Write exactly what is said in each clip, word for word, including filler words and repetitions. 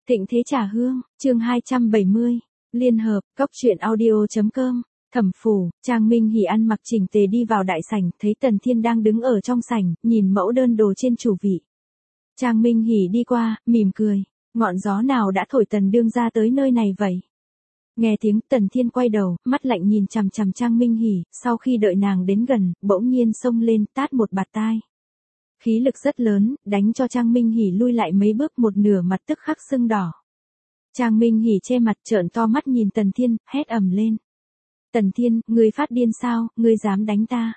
Thịnh Thế Trà Hương, chương hai trăm bảy mươi, Liên hợp, cốc truyện audio chấm com, Thẩm Phủ, Trang Minh Hỉ ăn mặc chỉnh tề đi vào đại sảnh, thấy Tần Thiên đang đứng ở trong sảnh, nhìn mẫu đơn đồ trên chủ vị. Trang Minh Hỉ đi qua, mỉm cười, ngọn gió nào đã thổi Tần đương ra tới nơi này vậy? Nghe tiếng Tần Thiên quay đầu, mắt lạnh nhìn chằm chằm Trang Minh Hỉ, sau khi đợi nàng đến gần, bỗng nhiên xông lên, tát một bạt tai. Khí lực rất lớn, đánh cho Trang Minh Hỉ lui lại mấy bước, một nửa mặt tức khắc sưng đỏ. Trang Minh Hỉ che mặt trợn to mắt nhìn Tần Thiên, hét ầm lên. Tần Thiên, ngươi phát điên sao, ngươi dám đánh ta?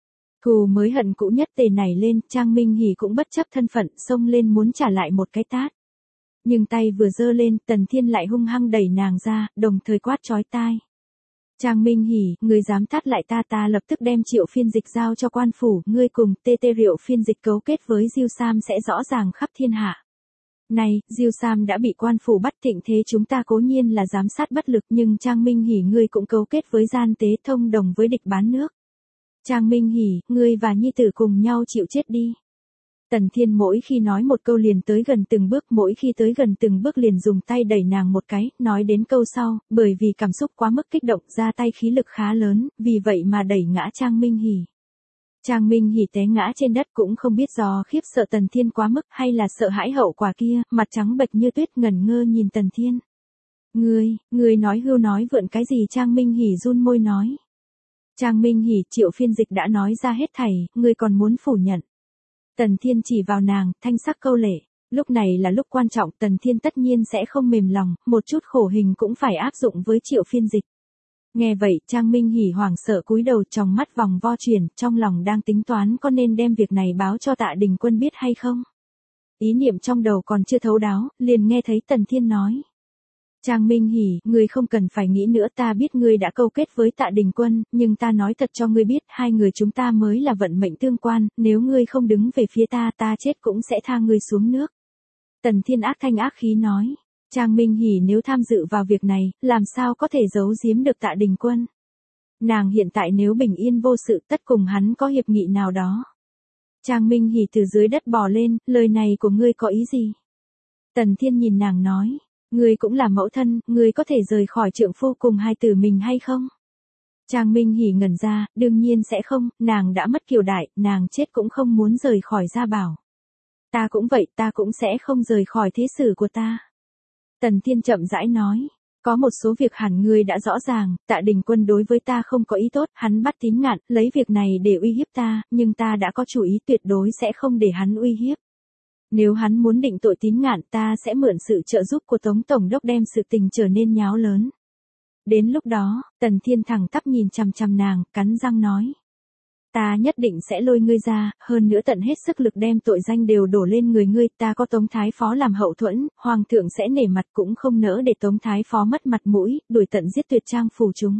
Thù mới hận cũ nhất tề nảy lên, Trang Minh Hỉ cũng bất chấp thân phận, xông lên muốn trả lại một cái tát. Nhưng tay vừa giơ lên, Tần Thiên lại hung hăng đẩy nàng ra, đồng thời quát chói tai. Trang Minh Hỉ, ngươi dám tát lại ta, ta lập tức đem Triệu Phiên Dịch giao cho quan phủ, ngươi cùng tê tê Triệu Phiên Dịch cấu kết với Diêu Sam sẽ rõ ràng khắp thiên hạ. Này, Diêu Sam đã bị quan phủ bắt, Thịnh Thế chúng ta cố nhiên là giám sát bất lực, nhưng Trang Minh Hỉ ngươi cũng cấu kết với gian tế, thông đồng với địch bán nước. Trang Minh Hỉ, ngươi và nhi tử cùng nhau chịu chết đi. Tần Thiên mỗi khi nói một câu liền tới gần từng bước, mỗi khi tới gần từng bước liền dùng tay đẩy nàng một cái, nói đến câu sau, bởi vì cảm xúc quá mức kích động, ra tay khí lực khá lớn, vì vậy mà đẩy ngã Trang Minh Hỉ. Trang Minh Hỉ té ngã trên đất, cũng không biết do khiếp sợ Tần Thiên quá mức hay là sợ hãi hậu quả kia, mặt trắng bệch như tuyết, ngẩn ngơ nhìn Tần Thiên. Ngươi, ngươi nói hưu nói vượn cái gì? Trang Minh Hỉ run môi nói. Trang Minh Hỉ, Triệu Phiên Dịch đã nói ra hết thảy, ngươi còn muốn phủ nhận? Tần Thiên chỉ vào nàng, thanh sắc câu lệ. Lúc này là lúc quan trọng, Tần Thiên tất nhiên sẽ không mềm lòng, một chút khổ hình cũng phải áp dụng với Triệu Phiên Dịch. Nghe vậy, Trang Minh Hỉ hoảng sợ cúi đầu, trong mắt vòng vo chuyển, trong lòng đang tính toán có nên đem việc này báo cho Tạ Đình Quân biết hay không. Ý niệm trong đầu còn chưa thấu đáo, liền nghe thấy Tần Thiên nói. Trang Minh Hỉ, ngươi không cần phải nghĩ nữa, ta biết ngươi đã câu kết với Tạ Đình Quân, nhưng ta nói thật cho ngươi biết, hai người chúng ta mới là vận mệnh tương quan, nếu ngươi không đứng về phía ta, ta chết cũng sẽ tha ngươi xuống nước. Tần Thiên ác thanh ác khí nói. Trang Minh Hỉ nếu tham dự vào việc này, làm sao có thể giấu giếm được Tạ Đình Quân? Nàng hiện tại nếu bình yên vô sự, tất cùng hắn có hiệp nghị nào đó. Trang Minh Hỉ từ dưới đất bò lên, lời này của ngươi có ý gì? Tần Thiên nhìn nàng nói. Ngươi cũng là mẫu thân, ngươi có thể rời khỏi trượng phu cùng hai tử mình hay không? Trang Minh Hỉ ngẩn ra, đương nhiên sẽ không, nàng đã mất kiều đại, nàng chết cũng không muốn rời khỏi gia bảo. Ta cũng vậy, ta cũng sẽ không rời khỏi thế sử của ta. Tần Thiên chậm rãi nói, có một số việc hẳn ngươi đã rõ ràng, Tạ Đình Quân đối với ta không có ý tốt, hắn bắt Tín Ngạn, lấy việc này để uy hiếp ta, nhưng ta đã có chủ ý, tuyệt đối sẽ không để hắn uy hiếp. Nếu hắn muốn định tội Tín Ngạn, ta sẽ mượn sự trợ giúp của Tống Tổng đốc đem sự tình trở nên nháo lớn. Đến lúc đó, Tần Thiên thẳng tắp nhìn chằm chằm nàng, cắn răng nói. Ta nhất định sẽ lôi ngươi ra, hơn nữa tận hết sức lực đem tội danh đều đổ lên người ngươi, ta có Tống Thái Phó làm hậu thuẫn, Hoàng thượng sẽ nể mặt, cũng không nỡ để Tống Thái Phó mất mặt mũi, đuổi tận giết tuyệt Trang phủ chúng.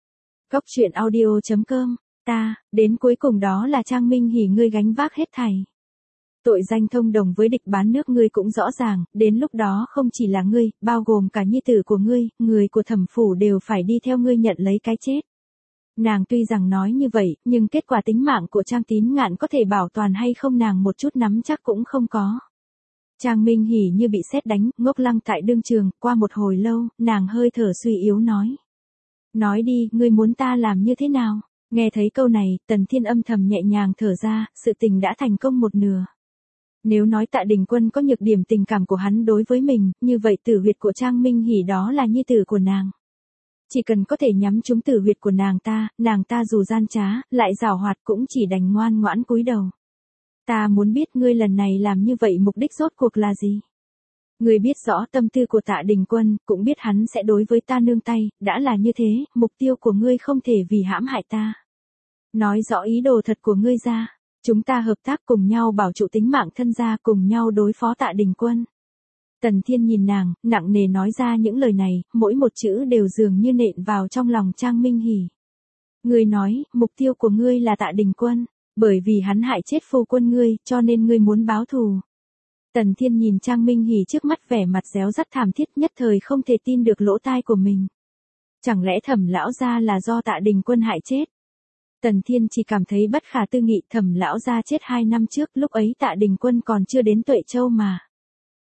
Cốc truyện audio chấm com, ta, đến cuối cùng đó là Trang Minh Hỉ ngươi gánh vác hết thảy. Tội danh thông đồng với địch bán nước ngươi cũng rõ ràng, đến lúc đó không chỉ là ngươi, bao gồm cả nhi tử của ngươi, người của Thẩm phủ đều phải đi theo ngươi nhận lấy cái chết. Nàng tuy rằng nói như vậy, nhưng kết quả tính mạng của Trang Tín Ngạn có thể bảo toàn hay không nàng một chút nắm chắc cũng không có. Trang Minh Hỉ như bị sét đánh, ngốc lăng tại đương trường, qua một hồi lâu, nàng hơi thở suy yếu nói. Nói đi, ngươi muốn ta làm như thế nào? Nghe thấy câu này, Tần Thiên âm thầm nhẹ nhàng thở ra, sự tình đã thành công một nửa. Nếu nói Tạ Đình Quân có nhược điểm tình cảm của hắn đối với mình, như vậy tử huyệt của Trang Minh Hỉ đó là nhi tử của nàng. Chỉ cần có thể nhắm trúng tử huyệt của nàng ta, nàng ta dù gian trá, lại giảo hoạt cũng chỉ đành ngoan ngoãn cúi đầu. Ta muốn biết ngươi lần này làm như vậy mục đích rốt cuộc là gì? Ngươi biết rõ tâm tư của Tạ Đình Quân, cũng biết hắn sẽ đối với ta nương tay, đã là như thế, mục tiêu của ngươi không thể vì hãm hại ta. Nói rõ ý đồ thật của ngươi ra. Chúng ta hợp tác cùng nhau bảo trụ tính mạng thân gia, cùng nhau đối phó Tạ Đình Quân. Tần Thiên nhìn nàng, nặng nề nói ra những lời này, mỗi một chữ đều dường như nện vào trong lòng Trang Minh Hỉ. Ngươi nói, mục tiêu của ngươi là Tạ Đình Quân, bởi vì hắn hại chết phu quân ngươi, cho nên ngươi muốn báo thù. Tần Thiên nhìn Trang Minh Hỉ trước mắt vẻ mặt réo rắt thảm thiết, nhất thời không thể tin được lỗ tai của mình. Chẳng lẽ Thẩm lão gia là do Tạ Đình Quân hại chết? Tần Thiên chỉ cảm thấy bất khả tư nghị, Thẩm lão gia chết hai năm trước, lúc ấy Tạ Đình Quân còn chưa đến Tuệ Châu mà.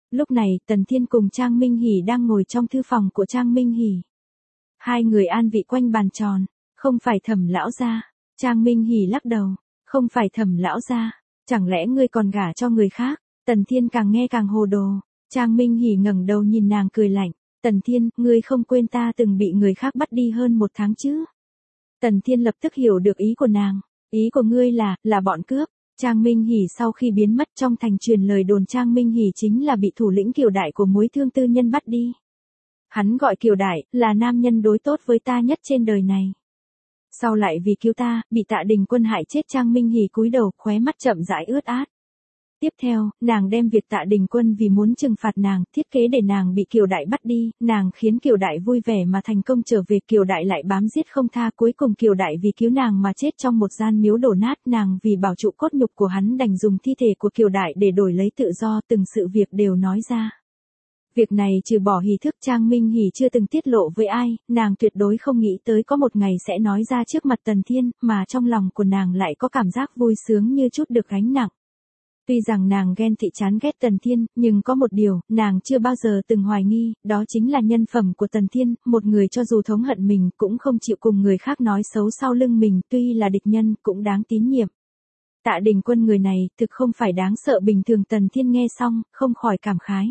Lúc này, Tần Thiên cùng Trang Minh Hỷ đang ngồi trong thư phòng của Trang Minh Hỷ. Hai người an vị quanh bàn tròn, không phải Thẩm lão gia. Trang Minh Hỷ lắc đầu, không phải Thẩm lão gia, chẳng lẽ ngươi còn gả cho người khác? Tần Thiên càng nghe càng hồ đồ. Trang Minh Hỷ ngẩng đầu nhìn nàng cười lạnh, Tần Thiên, ngươi không quên ta từng bị người khác bắt đi hơn một tháng chứ? Tần Thiên lập tức hiểu được ý của nàng, ý của ngươi là, là bọn cướp. Trang Minh Hỷ sau khi biến mất trong thành truyền lời đồn Trang Minh Hỷ chính là bị thủ lĩnh Kiều Đại của Mối Thương Tư Nhân bắt đi. Hắn gọi Kiều Đại, là nam nhân đối tốt với ta nhất trên đời này. Sau lại vì cứu ta, bị Tạ Đình Quân hại chết. Trang Minh Hỷ cúi đầu, khóe mắt chậm rãi ướt át. Tiếp theo, nàng đem việc Tạ Đình Quân vì muốn trừng phạt nàng, thiết kế để nàng bị Kiều Đại bắt đi, nàng khiến Kiều Đại vui vẻ mà thành công trở về, Kiều Đại lại bám giết không tha, cuối cùng Kiều Đại vì cứu nàng mà chết trong một gian miếu đổ nát, nàng vì bảo trụ cốt nhục của hắn đành dùng thi thể của Kiều Đại để đổi lấy tự do, từng sự việc đều nói ra. Việc này trừ bỏ hỷ thức Trang Minh Hỷ chưa từng tiết lộ với ai, nàng tuyệt đối không nghĩ tới có một ngày sẽ nói ra trước mặt Tần Thiên, mà trong lòng của nàng lại có cảm giác vui sướng như chút được gánh nặng. Tuy rằng nàng ghen tị chán ghét Tần Thiên, nhưng có một điều, nàng chưa bao giờ từng hoài nghi, đó chính là nhân phẩm của Tần Thiên, một người cho dù thống hận mình cũng không chịu cùng người khác nói xấu sau lưng mình, tuy là địch nhân, cũng đáng tín nhiệm. Tạ Đình Quân người này, thực không phải đáng sợ bình thường. Tần Thiên nghe xong, không khỏi cảm khái.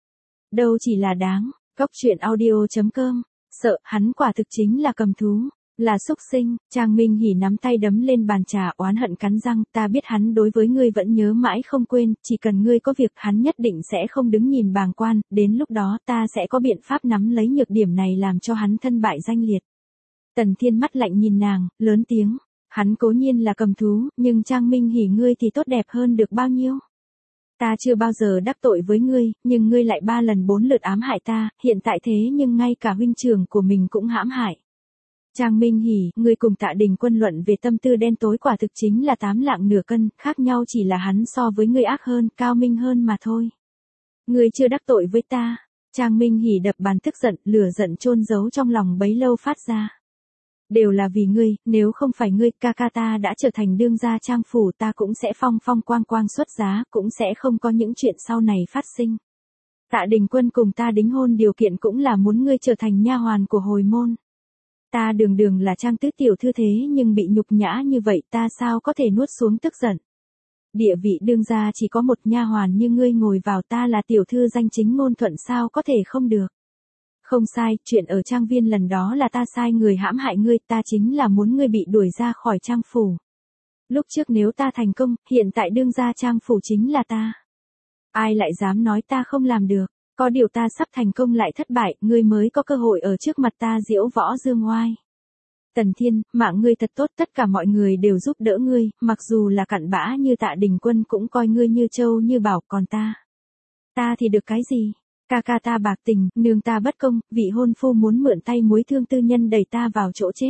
Đâu chỉ là đáng, Cốc truyện audio chấm com, sợ, hắn quả thực chính là cầm thú. Là súc sinh. Trang Minh Hỷ nắm tay đấm lên bàn trà, oán hận cắn răng, ta biết hắn đối với ngươi vẫn nhớ mãi không quên, chỉ cần ngươi có việc hắn nhất định sẽ không đứng nhìn bàng quan, đến lúc đó ta sẽ có biện pháp nắm lấy nhược điểm này làm cho hắn thân bại danh liệt. Tần Thiên mắt lạnh nhìn nàng, lớn tiếng, hắn cố nhiên là cầm thú, nhưng Trang Minh Hỷ ngươi thì tốt đẹp hơn được bao nhiêu? Ta chưa bao giờ đắc tội với ngươi, nhưng ngươi lại ba lần bốn lượt ám hại ta, hiện tại thế nhưng ngay cả huynh trưởng của mình cũng hãm hại. Trang Minh Hỷ, ngươi cùng Tạ Đình Quân luận về tâm tư đen tối quả thực chính là tám lạng nửa cân, khác nhau chỉ là hắn so với ngươi ác hơn, cao minh hơn mà thôi. Ngươi chưa đắc tội với ta. Trang Minh Hỷ đập bàn tức giận, lửa giận chôn giấu trong lòng bấy lâu phát ra. Đều là vì ngươi, nếu không phải ngươi, ca ca ta đã trở thành đương gia Trang phủ, ta cũng sẽ phong phong quang quang xuất giá, cũng sẽ không có những chuyện sau này phát sinh. Tạ Đình Quân cùng ta đính hôn điều kiện cũng là muốn ngươi trở thành nha hoàn của hồi môn. Ta đường đường là Trang tứ tiểu thư thế nhưng bị nhục nhã như vậy, ta sao có thể nuốt xuống tức giận. Địa vị đương gia chỉ có một nha hoàn như ngươi ngồi vào, ta là tiểu thư danh chính ngôn thuận, sao có thể không được. Không sai, chuyện ở Trang viên lần đó là ta sai người hãm hại ngươi, ta chính là muốn ngươi bị đuổi ra khỏi Trang phủ. Lúc trước nếu ta thành công, hiện tại đương gia Trang phủ chính là ta. Ai lại dám nói ta không làm được. Có điều ta sắp thành công lại thất bại, ngươi mới có cơ hội ở trước mặt ta diễu võ dương oai. Tần Thiên, mạng ngươi thật tốt, tất cả mọi người đều giúp đỡ ngươi, mặc dù là cặn bã như Tạ Đình Quân cũng coi ngươi như châu như bảo, còn ta. Ta thì được cái gì? Ca ca ta bạc tình, nương ta bất công, vị hôn phu muốn mượn tay Mối Thương Tư Nhân đẩy ta vào chỗ chết.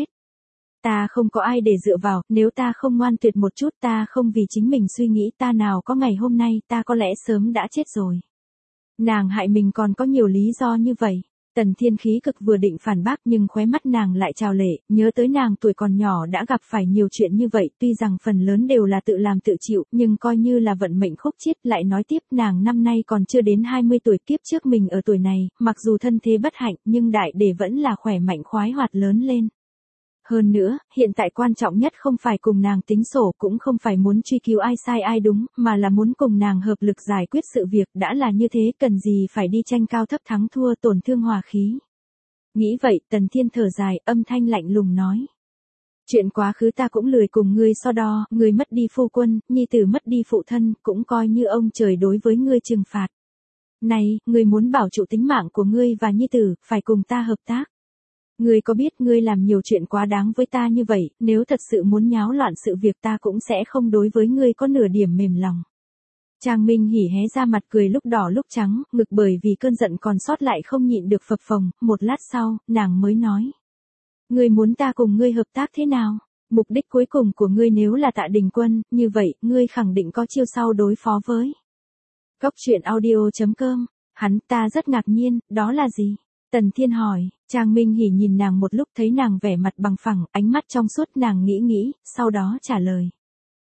Ta không có ai để dựa vào, nếu ta không ngoan tuyệt một chút, ta không vì chính mình suy nghĩ, ta nào có ngày hôm nay, ta có lẽ sớm đã chết rồi. Nàng hại mình còn có nhiều lý do như vậy. Tần Thiên khí cực vừa định phản bác nhưng khóe mắt nàng lại trào lệ, nhớ tới nàng tuổi còn nhỏ đã gặp phải nhiều chuyện như vậy, tuy rằng phần lớn đều là tự làm tự chịu, nhưng coi như là vận mệnh khúc chiết. Lại nói tiếp, nàng năm nay còn chưa đến hai mươi tuổi, kiếp trước mình ở tuổi này, mặc dù thân thế bất hạnh, nhưng đại để vẫn là khỏe mạnh khoái hoạt lớn lên. Hơn nữa, hiện tại quan trọng nhất không phải cùng nàng tính sổ, cũng không phải muốn truy cứu ai sai ai đúng, mà là muốn cùng nàng hợp lực giải quyết sự việc, đã là như thế, cần gì phải đi tranh cao thấp thắng thua, tổn thương hòa khí. Nghĩ vậy, Tần Thiên thở dài, âm thanh lạnh lùng nói. Chuyện quá khứ ta cũng lười cùng ngươi so đo, ngươi mất đi phu quân, nhi tử mất đi phụ thân, cũng coi như ông trời đối với ngươi trừng phạt. Này, ngươi muốn bảo trụ tính mạng của ngươi và nhi tử, phải cùng ta hợp tác. Ngươi có biết ngươi làm nhiều chuyện quá đáng với ta như vậy, nếu thật sự muốn nháo loạn sự việc ta cũng sẽ không đối với ngươi có nửa điểm mềm lòng. Trang Minh Hỷ hé ra mặt cười lúc đỏ lúc trắng, ngực bởi vì cơn giận còn sót lại không nhịn được phập phồng, một lát sau, nàng mới nói. Ngươi muốn ta cùng ngươi hợp tác thế nào? Mục đích cuối cùng của ngươi nếu là Tạ Đình Quân, như vậy, ngươi khẳng định có chiêu sau đối phó với. Cốc truyện audio chấm com, hắn, ta rất ngạc nhiên, đó là gì? Tần Thiên hỏi. Trang Minh Hỷ nhìn nàng một lúc thấy nàng vẻ mặt bằng phẳng, ánh mắt trong suốt, nàng nghĩ nghĩ, sau đó trả lời.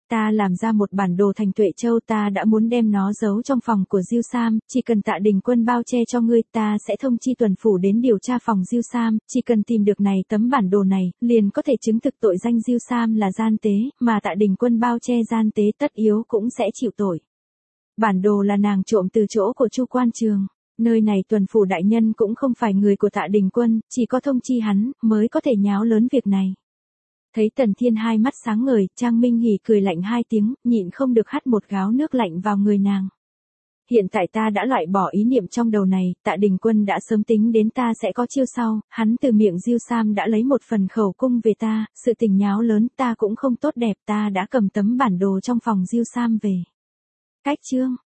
Ta làm ra một bản đồ thành Tuệ Châu, ta đã muốn đem nó giấu trong phòng của Diêu Sam, chỉ cần Tạ Đình Quân bao che cho ngươi, ta sẽ thông chi tuần phủ đến điều tra phòng Diêu Sam, chỉ cần tìm được này tấm bản đồ này, liền có thể chứng thực tội danh Diêu Sam là gian tế, mà Tạ Đình Quân bao che gian tế tất yếu cũng sẽ chịu tội. Bản đồ là nàng trộm từ chỗ của Chu Quan Trường. Nơi này tuần phủ đại nhân cũng không phải người của Tạ Đình Quân, chỉ có thông chi hắn, mới có thể nháo lớn việc này. Thấy Tần Thiên hai mắt sáng ngời, Trang Minh Hỉ cười lạnh hai tiếng, nhịn không được hắt một gáo nước lạnh vào người nàng. Hiện tại ta đã loại bỏ ý niệm trong đầu này, Tạ Đình Quân đã sớm tính đến ta sẽ có chiêu sau, hắn từ miệng Diêu Sam đã lấy một phần khẩu cung về ta, sự tình nháo lớn ta cũng không tốt đẹp, ta đã cầm tấm bản đồ trong phòng Diêu Sam về. Cách chương